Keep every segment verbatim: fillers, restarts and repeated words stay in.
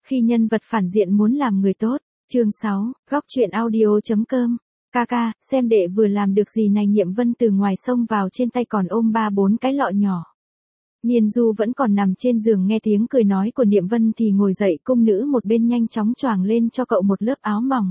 Khi nhân vật phản diện muốn làm người tốt. Chương sáu, góc truyện audio.com. Ca ca, xem đệ vừa làm được gì này. Niệm Vân từ ngoài sông vào, trên tay còn ôm ba bốn cái lọ nhỏ. Niên Du vẫn còn nằm trên giường, nghe tiếng cười nói của Niệm Vân thì ngồi dậy, cung nữ một bên nhanh chóng choàng lên cho cậu một lớp áo mỏng.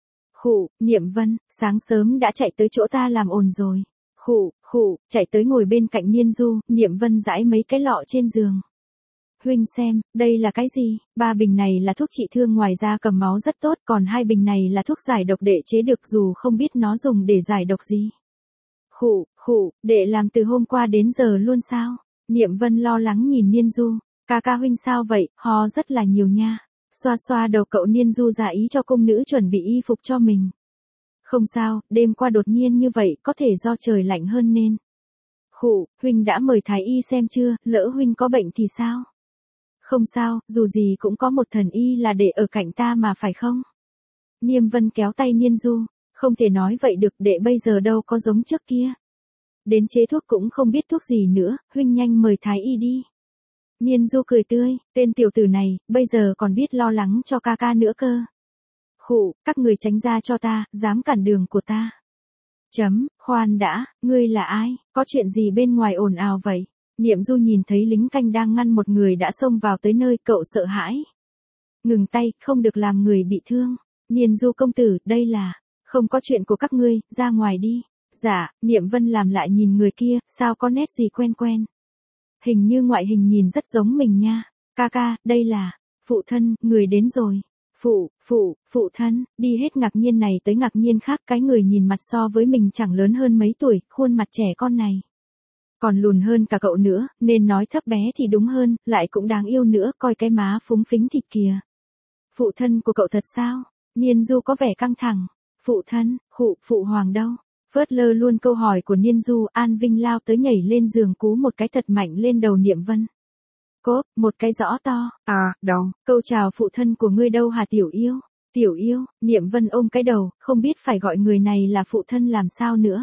Khụ, Niệm Vân, sáng sớm đã chạy tới chỗ ta làm ồn rồi. Khụ, khụ, chạy tới ngồi bên cạnh Niên Du. Niệm Vân giãi mấy cái lọ trên giường. Huynh xem, đây là cái gì? Ba bình này là thuốc trị thương, ngoài ra cầm máu rất tốt, còn hai bình này là thuốc giải độc đệ chế được, dù không biết nó dùng để giải độc gì. Khụ, khụ, đệ làm từ hôm qua đến giờ luôn sao? Niệm Vân lo lắng nhìn Niên Du. Ca ca huynh sao vậy, ho rất là nhiều nha. Xoa xoa đầu cậu. Niên Du giả ý cho cung nữ chuẩn bị y phục cho mình. Không sao, đêm qua đột nhiên như vậy, có thể do trời lạnh hơn nên. Khụ, huynh đã mời thái y xem chưa, lỡ huynh có bệnh thì sao? Không sao, dù gì cũng có một thần y là đệ ở cạnh ta mà, phải không? Niệm Vân kéo tay Niên Du. Không thể nói vậy được, đệ bây giờ đâu có giống trước kia. Đến chế thuốc cũng không biết thuốc gì nữa, huynh nhanh mời thái y đi. Niên Du cười tươi, tên tiểu tử này, bây giờ còn biết lo lắng cho ca ca nữa cơ. Khụ, các người tránh ra cho ta, dám cản đường của ta. Chấm, khoan đã, ngươi là ai, có chuyện gì bên ngoài ồn ào vậy? Niệm Du nhìn thấy lính canh đang ngăn một người đã xông vào tới nơi, cậu sợ hãi. Ngừng tay, không được làm người bị thương. Niên Du công tử, đây là, không có chuyện của các ngươi, ra ngoài đi. Dạ, Niệm Vân làm lại nhìn người kia, sao có nét gì quen quen. Hình như ngoại hình nhìn rất giống mình nha. Ca ca, đây là, phụ thân, người đến rồi. Phụ, phụ, phụ thân, đi hết ngạc nhiên này tới ngạc nhiên khác, cái người nhìn mặt so với mình chẳng lớn hơn mấy tuổi, khuôn mặt trẻ con này. Còn lùn hơn cả cậu nữa, nên nói thấp bé thì đúng hơn, lại cũng đáng yêu nữa, coi cái má phúng phính thịt kìa. Phụ thân của cậu thật sao? Niên Du có vẻ căng thẳng. Phụ thân, khụ, phụ hoàng đâu? Phớt lơ luôn câu hỏi của Niên Du, An Vinh lao tới nhảy lên giường cú một cái thật mạnh lên đầu Niệm Vân. Cốp, một cái rõ to. À, đâu? Câu chào phụ thân của ngươi đâu hả tiểu yêu? Tiểu yêu, Niệm Vân ôm cái đầu, không biết phải gọi người này là phụ thân làm sao nữa.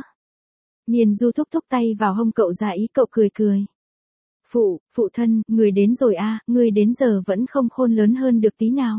Niên Du thúc thúc tay vào hông cậu, ra ý cậu cười cười. Phụ, phụ thân, người đến rồi a, à, người đến giờ vẫn không khôn lớn hơn được tí nào.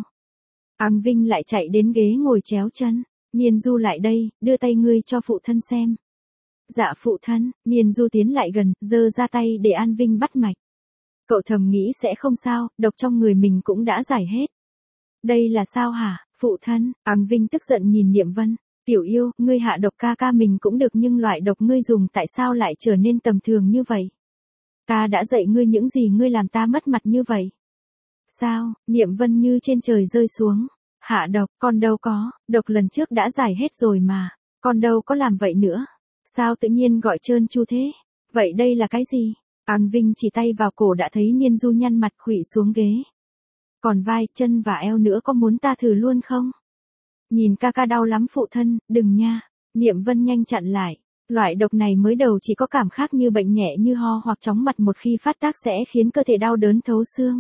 An Vinh lại chạy đến ghế ngồi chéo chân. Niên Du lại đây, đưa tay ngươi cho phụ thân xem. Dạ phụ thân. Niên Du tiến lại gần, giơ ra tay để An Vinh bắt mạch. Cậu thầm nghĩ sẽ không sao, độc trong người mình cũng đã giải hết. Đây là sao hả, phụ thân? An Vinh tức giận nhìn Niệm Vân. Tiểu yêu, ngươi hạ độc ca ca mình cũng được, nhưng loại độc ngươi dùng tại sao lại trở nên tầm thường như vậy? Ta đã dạy ngươi những gì ngươi làm ta mất mặt như vậy? Sao? Niệm Vân như trên trời rơi xuống. Hạ độc, con đâu có, độc lần trước đã giải hết rồi mà, con đâu có làm vậy nữa. Sao tự nhiên gọi trơn tru thế? Vậy đây là cái gì? An Vinh chỉ tay vào cổ đã thấy Niên Du nhăn mặt khuỵu xuống ghế. Còn vai, chân và eo nữa, có muốn ta thử luôn không? Nhìn ca ca đau lắm phụ thân, đừng nha. Niệm Vân nhanh chặn lại. Loại độc này mới đầu chỉ có cảm giác như bệnh nhẹ như ho hoặc chóng mặt, một khi phát tác sẽ khiến cơ thể đau đớn thấu xương.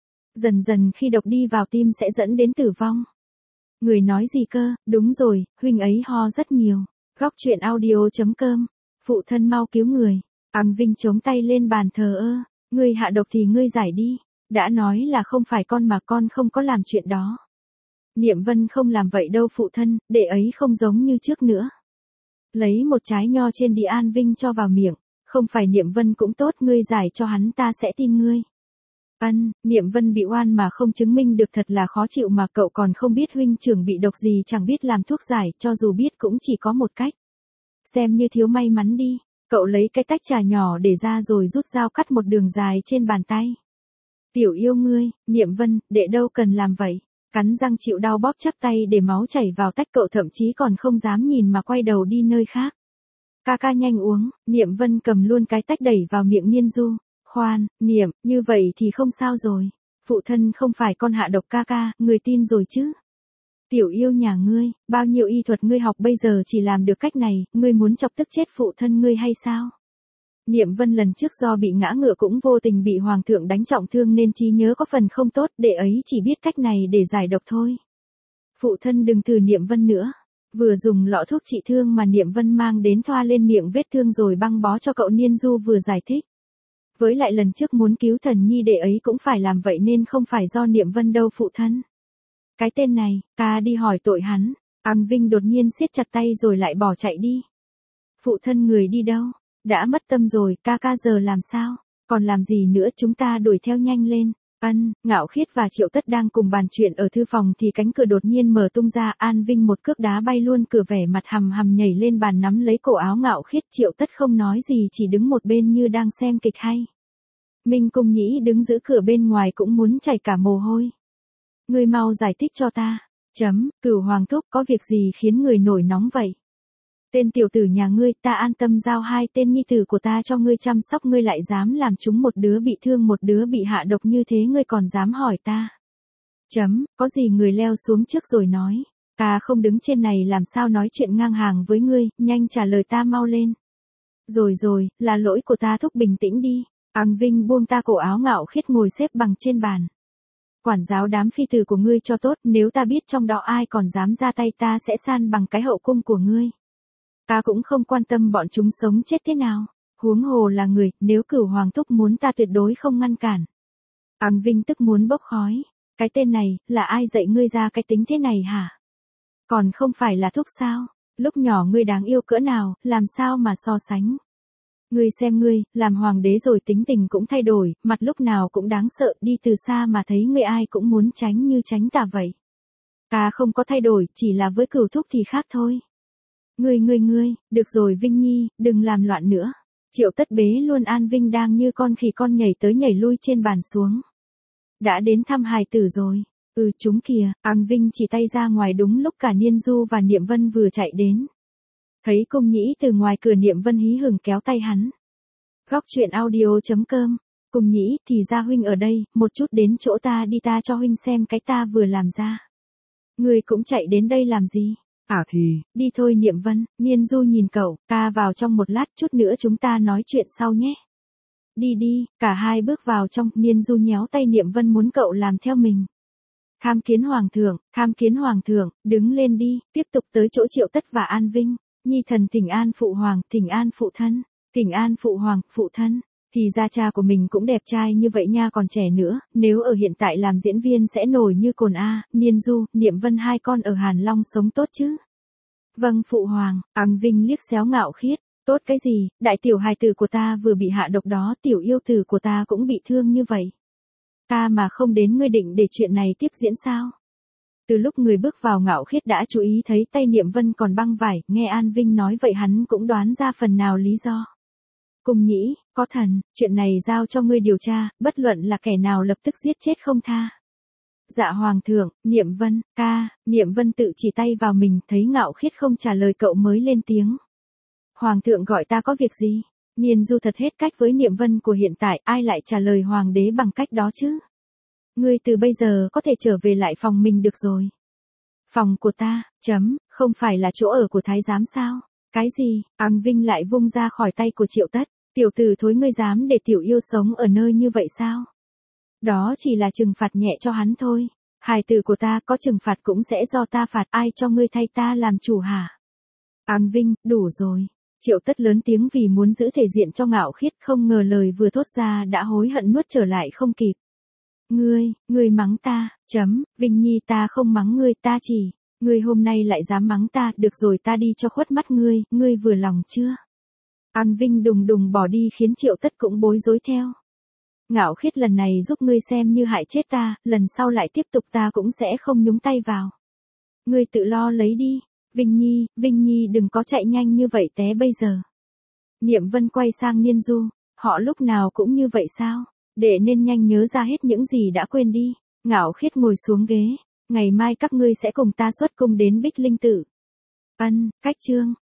Dần dần khi độc đi vào tim sẽ dẫn đến tử vong. Người nói gì cơ? Đúng rồi, huynh ấy ho rất nhiều. Góc truyện audio.com. Phụ thân mau cứu người. An Vinh chống tay lên bàn thờ ơ. Ngươi hạ độc thì ngươi giải đi. Đã nói là không phải con mà, con không có làm chuyện đó. Niệm Vân không làm vậy đâu phụ thân, đệ ấy không giống như trước nữa. Lấy một trái nho trên đi, An Vinh cho vào miệng. Không phải Niệm Vân cũng tốt, ngươi giải cho hắn ta sẽ tin ngươi. Ân, Niệm Vân bị oan mà không chứng minh được thật là khó chịu, mà cậu còn không biết huynh trưởng bị độc gì, chẳng biết làm thuốc giải, cho dù biết cũng chỉ có một cách. Xem như thiếu may mắn đi. Cậu lấy cái tách trà nhỏ để ra rồi rút dao cắt một đường dài trên bàn tay. Tiểu yêu ngươi, Niệm Vân, đệ đâu cần làm vậy. Cắn răng chịu đau bóp chắp tay để máu chảy vào tách, cậu thậm chí còn không dám nhìn mà quay đầu đi nơi khác. Ca ca nhanh uống. Niệm Vân cầm luôn cái tách đẩy vào miệng Niên Du. Khoan, Niệm, như vậy thì không sao rồi. Phụ thân không phải con hạ độc ca ca, người tin rồi chứ? Tiểu yêu nhà ngươi, bao nhiêu y thuật ngươi học bây giờ chỉ làm được cách này, ngươi muốn chọc tức chết phụ thân ngươi hay sao? Niệm Vân lần trước do bị ngã ngựa cũng vô tình bị hoàng thượng đánh trọng thương nên trí nhớ có phần không tốt, đệ ấy chỉ biết cách này để giải độc thôi. Phụ thân đừng thử Niệm Vân nữa. Vừa dùng lọ thuốc trị thương mà Niệm Vân mang đến thoa lên miệng vết thương rồi băng bó cho cậu, Niên Du vừa giải thích. Với lại lần trước muốn cứu thần nhi đệ ấy cũng phải làm vậy nên không phải do Niệm Vân đâu phụ thân. Cái tên này, ca đi hỏi tội hắn. An Vinh đột nhiên siết chặt tay rồi lại bỏ chạy đi. Phụ thân người đi đâu? Đã mất tâm rồi, ca ca giờ làm sao? Còn làm gì nữa, chúng ta đuổi theo nhanh lên. Ân, Ngạo Khiết và Triệu Tất đang cùng bàn chuyện ở thư phòng thì cánh cửa đột nhiên mở tung ra, An Vinh một cước đá bay luôn cửa, vẻ mặt hầm hầm nhảy lên bàn nắm lấy cổ áo Ngạo Khiết. Triệu Tất không nói gì, chỉ đứng một bên như đang xem kịch hay. Minh Cung Nhĩ đứng giữ cửa bên ngoài cũng muốn chảy cả mồ hôi. Ngươi mau giải thích cho ta. Chấm, Cửu Hoàng thúc, có việc gì khiến người nổi nóng vậy? Tên tiểu tử nhà ngươi, ta an tâm giao hai tên nhi tử của ta cho ngươi chăm sóc, ngươi lại dám làm chúng một đứa bị thương một đứa bị hạ độc như thế, ngươi còn dám hỏi ta. Chấm, có gì người leo xuống trước rồi nói. Ta không đứng trên này làm sao nói chuyện ngang hàng với ngươi, nhanh trả lời ta mau lên. Rồi rồi, là lỗi của ta thúc, bình tĩnh đi. An Vinh buông ta cổ áo. Ngạo Khiết ngồi xếp bằng trên bàn. Quản giáo đám phi tử của ngươi cho tốt, nếu ta biết trong đó ai còn dám ra tay ta sẽ san bằng cái hậu cung của ngươi. Ta cũng không quan tâm bọn chúng sống chết thế nào. Huống hồ là người, nếu Cửu Hoàng thúc muốn ta tuyệt đối không ngăn cản. An Vinh tức muốn bốc khói. Cái tên này, là ai dạy ngươi ra cái tính thế này hả? Còn không phải là thúc sao? Lúc nhỏ ngươi đáng yêu cỡ nào, làm sao mà so sánh? Ngươi xem ngươi, làm hoàng đế rồi tính tình cũng thay đổi, mặt lúc nào cũng đáng sợ, đi từ xa mà thấy ngươi ai cũng muốn tránh như tránh tà vậy. Ta không có thay đổi, chỉ là với Cửu thúc thì khác thôi. Ngươi ngươi ngươi, được rồi Vinh Nhi, đừng làm loạn nữa. Triệu Tất bế luôn An Vinh đang như con khỉ con nhảy tới nhảy lui trên bàn xuống. Đã đến thăm hài tử rồi. Ừ chúng kìa, An Vinh chỉ tay ra ngoài đúng lúc cả Niên Du và Niệm Vân vừa chạy đến. Thấy Cung Nhĩ từ ngoài cửa, Niệm Vân hí hửng kéo tay hắn. Góc truyện audio chấm com. Cung Nhĩ, thì ra huynh ở đây, một chút đến chỗ ta đi, ta cho huynh xem cái ta vừa làm ra. Ngươi cũng chạy đến đây làm gì? À thì, đi thôi Niệm Vân. Niên Du nhìn cậu, ca vào trong một lát, chút nữa chúng ta nói chuyện sau nhé. Đi đi, cả hai bước vào trong, Niên Du nhéo tay Niệm Vân muốn cậu làm theo mình. Tham kiến Hoàng thượng, tham kiến Hoàng thượng, đứng lên đi, tiếp tục tới chỗ Triệu Tất và An Vinh. Nhi thần thỉnh an phụ hoàng, thỉnh an phụ thân, thỉnh an phụ hoàng, phụ thân. Thì ra cha của mình cũng đẹp trai như vậy nha, còn trẻ nữa, nếu ở hiện tại làm diễn viên sẽ nổi như cồn a. Niên Du, Niệm Vân hai con ở Hàn Long sống tốt chứ? Vâng phụ hoàng. An Vinh liếc xéo Ngạo Khiết. Tốt cái gì, đại tiểu hài tử của ta vừa bị hạ độc đó, tiểu yêu tử của ta cũng bị thương như vậy. Ta mà không đến, ngươi định để chuyện này tiếp diễn sao? Từ lúc người bước vào, Ngạo Khiết đã chú ý thấy tay Niệm Vân còn băng vải, nghe An Vinh nói vậy hắn cũng đoán ra phần nào lý do. Cung Nhĩ, có thần, chuyện này giao cho ngươi điều tra, bất luận là kẻ nào lập tức giết chết không tha. Dạ Hoàng thượng. Niệm Vân, ca. Niệm Vân tự chỉ tay vào mình, thấy Ngạo Khiết không trả lời cậu mới lên tiếng. Hoàng thượng gọi ta có việc gì? Niên Du thật hết cách với Niệm Vân của hiện tại, ai lại trả lời hoàng đế bằng cách đó chứ? Ngươi từ bây giờ có thể trở về lại phòng mình được rồi. Phòng của ta, chấm, không phải là chỗ ở của thái giám sao? Cái gì? An Vinh lại vung ra khỏi tay của Triệu Tất. Tiểu tử thối, ngươi dám để tiểu yêu sống ở nơi như vậy sao? Đó chỉ là trừng phạt nhẹ cho hắn thôi. Hài tử của ta có trừng phạt cũng sẽ do ta phạt, ai cho ngươi thay ta làm chủ hả? An Vinh, đủ rồi. Triệu Tất lớn tiếng vì muốn giữ thể diện cho Ngạo Khiết, không ngờ lời vừa thốt ra đã hối hận nuốt trở lại không kịp. Ngươi, ngươi mắng ta, chấm, Vinh Nhi ta không mắng ngươi, ta chỉ, ngươi hôm nay lại dám mắng ta, được rồi ta đi cho khuất mắt ngươi, ngươi vừa lòng chưa? An Vinh đùng đùng bỏ đi khiến Triệu Tất cũng bối rối theo. Ngạo Khiết lần này giúp ngươi xem như hại chết ta, lần sau lại tiếp tục ta cũng sẽ không nhúng tay vào. Ngươi tự lo lấy đi. Vinh Nhi, Vinh Nhi đừng có chạy nhanh như vậy té bây giờ. Niệm Vân quay sang Niên Du, họ lúc nào cũng như vậy sao? Để nên nhanh nhớ ra hết những gì đã quên đi. Ngạo Khiết ngồi xuống ghế, ngày mai các ngươi sẽ cùng ta xuất cung đến Bích Linh Tự. Ân, cách chương.